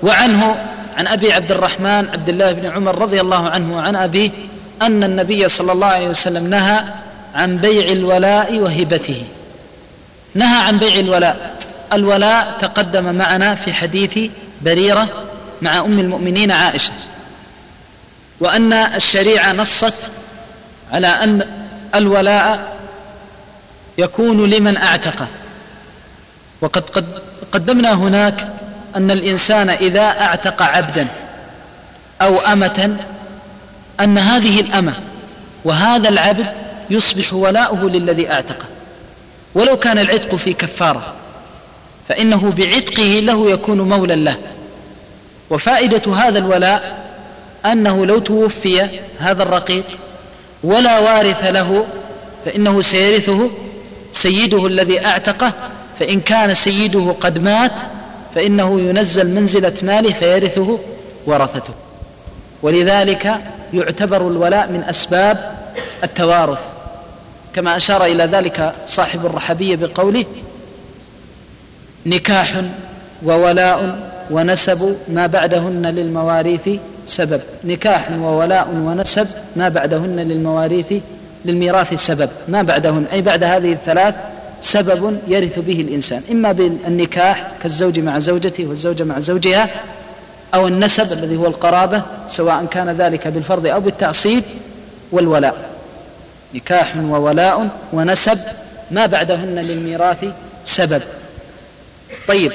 وعنه عن أبي عبد الرحمن عبد الله بن عمر رضي الله عنه وعن أبيه أن النبي صلى الله عليه وسلم نهى عن بيع الولاء وهبته. نهى عن بيع الولاء. الولاء تقدم معنا في حديث بريرة مع أم المؤمنين عائشة، وأن الشريعة نصت على أن الولاء يكون لمن أعتق. وقد قدمنا هناك أن الإنسان إذا أعتق عبدا أو أمة أن هذه الأمة وهذا العبد يصبح ولاؤه للذي أعتقه، ولو كان العتق في كفارة فإنه بعتقه له يكون مولا له. وفائدة هذا الولاء أنه لو توفي هذا الرقيق ولا وارث له فإنه سيرثه سيده الذي أعتقه، فإن كان سيده قد مات فإنه ينزل منزلة ماله فيرثه ورثته. ولذلك يعتبر الولاء من أسباب التوارث، كما أشار إلى ذلك صاحب الرحبية بقوله: نكاح وولاء ونسب ما بعدهن للمواريث سبب. نكاح وولاء ونسب ما بعدهن للميراث سبب. ما بعدهن أي بعد هذه الثلاث سبب يرث به الإنسان، إما بالنكاح كالزوج مع زوجته والزوجة مع زوجها، أو النسب الذي هو القرابة سواء كان ذلك بالفرض أو بالتعصيب، والولاء. نكاح وولاء ونسب ما بعدهن للميراث سبب. طيب،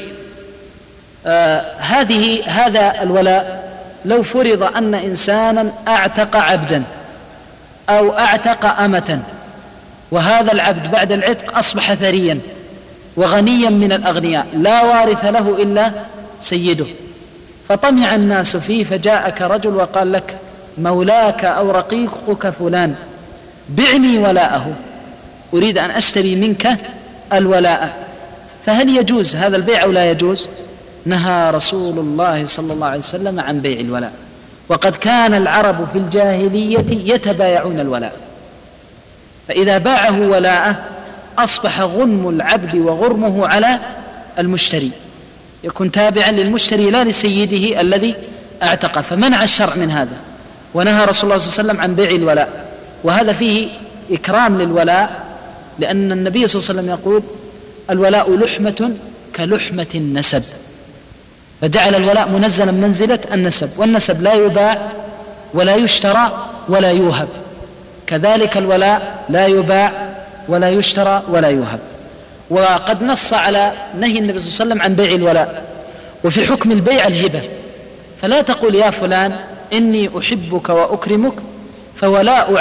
هذا الولاء لو فرض أن إنسانا أعتق عبدا أو أعتق أمة، وهذا العبد بعد العتق أصبح ثريا وغنيا من الأغنياء لا وارث له إلا سيده، فطمع الناس فيه، فجاءك رجل وقال لك: مولاك أو رقيقك فلان بعني ولاءه، أريد أن أشتري منك الولاء، فهل يجوز هذا البيع أو لا يجوز؟ نهى رسول الله صلى الله عليه وسلم عن بيع الولاء. وقد كان العرب في الجاهلية يتبايعون الولاء، فإذا باعه ولاءه أصبح غنم العبد وغرمه على المشتري، يكون تابعا للمشتري لا لسيده الذي اعتق. فمنع الشرع من هذا، ونهى رسول الله صلى الله عليه وسلم عن بيع الولاء. وهذا فيه إكرام للولاء، لأن النبي صلى الله عليه وسلم يقول: الولاء لحمة كلحمة النسب، فجعل الولاء منزلا منزلة النسب، والنسب لا يباع ولا يشترى ولا يوهب، كذلك الولاء لا يباع ولا يشترى ولا يوهب. وقد نص على نهي النبي صلى الله عليه وسلم عن بيع الولاء. وفي حكم البيع الهبة، فلا تقول يا فلان إني أحبك وأكرمك فولاء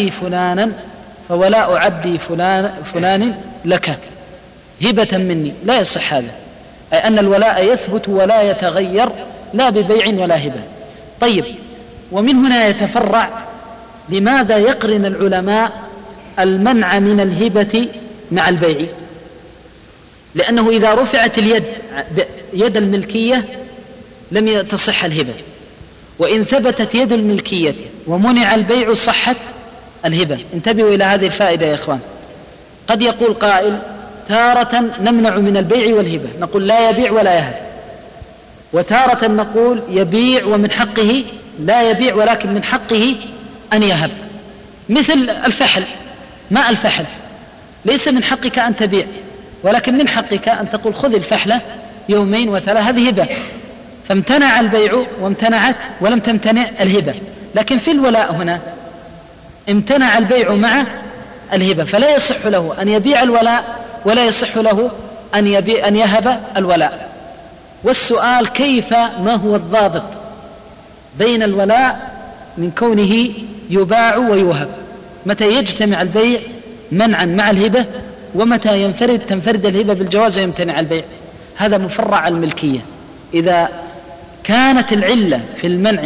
عبدي فلان لك هبة مني، لا يصح هذا، أي أن الولاء يثبت ولا يتغير لا ببيع ولا هبة. طيب، ومن هنا يتفرع لماذا يقرن العلماء المنع من الهبة مع البيع؟ لأنه إذا رفعت يد الملكية لم تصح الهبة، وإن ثبتت يد الملكية ومنع البيع صحت الهبة. انتبهوا إلى هذه الفائدة يا إخوان. قد يقول قائل: تارة نمنع من البيع والهبة، نقول لا يبيع ولا يهب، وتارة نقول يبيع ومن حقه لا يبيع ولكن من حقه أن يهب. مثل الفحل، ماء الفحل ليس من حقك أن تبيع، ولكن من حقك أن تقول: خذ الفحلة يومين وثلاثة، هذه هبة. فامتنع البيع وامتنعت ولم تمتنع الهبة. لكن في الولاء هنا امتنع البيع مع الهبة، فلا يصح له أن يبيع الولاء ولا يصح له أن يهب الولاء. والسؤال: كيف ما هو الضابط بين الولاء من كونه يباع ويوهب؟ متى يجتمع البيع منعا مع الهبة، ومتى تنفرد الهبة بالجواز ويمتنع البيع؟ هذا مفرع الملكية. إذا كانت العلة في المنع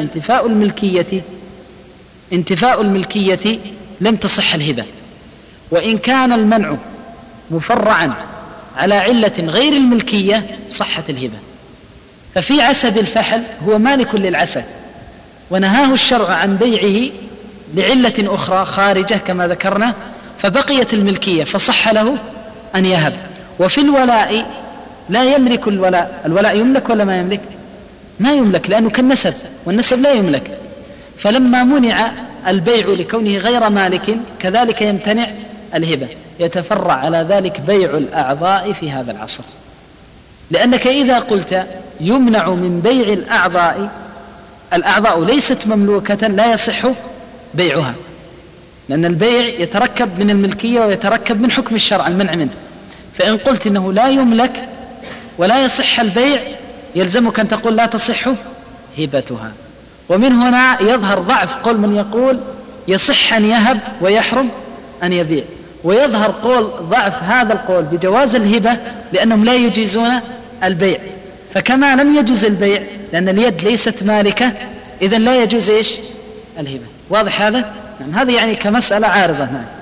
انتفاء الملكية لم تصح الهبة، وإن كان المنع مفرعا على علة غير الملكية صحت الهبة. ففي عسب الفحل هو مالك للعسب، ونهاه الشرع عن بيعه لعلة أخرى خارجة كما ذكرنا، فبقيت الملكية فصح له أن يهب. وفي الولاء لا يملك الولاء يملك ولا ما يملك؟ ما يملك لأنه كالنسب، والنسب لا يملك. فلما منع البيع لكونه غير مالك كذلك يمتنع الهبة. يتفرع على ذلك بيع الأعضاء في هذا العصر، لأنك إذا قلت يمنع من بيع الأعضاء ليست مملوكة لا يصح بيعها، لأن البيع يتركب من الملكية ويتركب من حكم الشرع المنع منه. فإن قلت إنه لا يملك ولا يصح البيع يلزمك أن تقول لا تصح هبتها. ومن هنا يظهر ضعف قول من يقول يصح أن يهب ويحرم أن يبيع، ويظهر ضعف هذا القول بجواز الهبة لأنهم لا يجيزون البيع. فكما لم يجوز البيع لأن اليد ليست مالكة إذن لا يجوز الهبة. واضح هذا؟ نعم، هذا يعني كمسألة عارضة.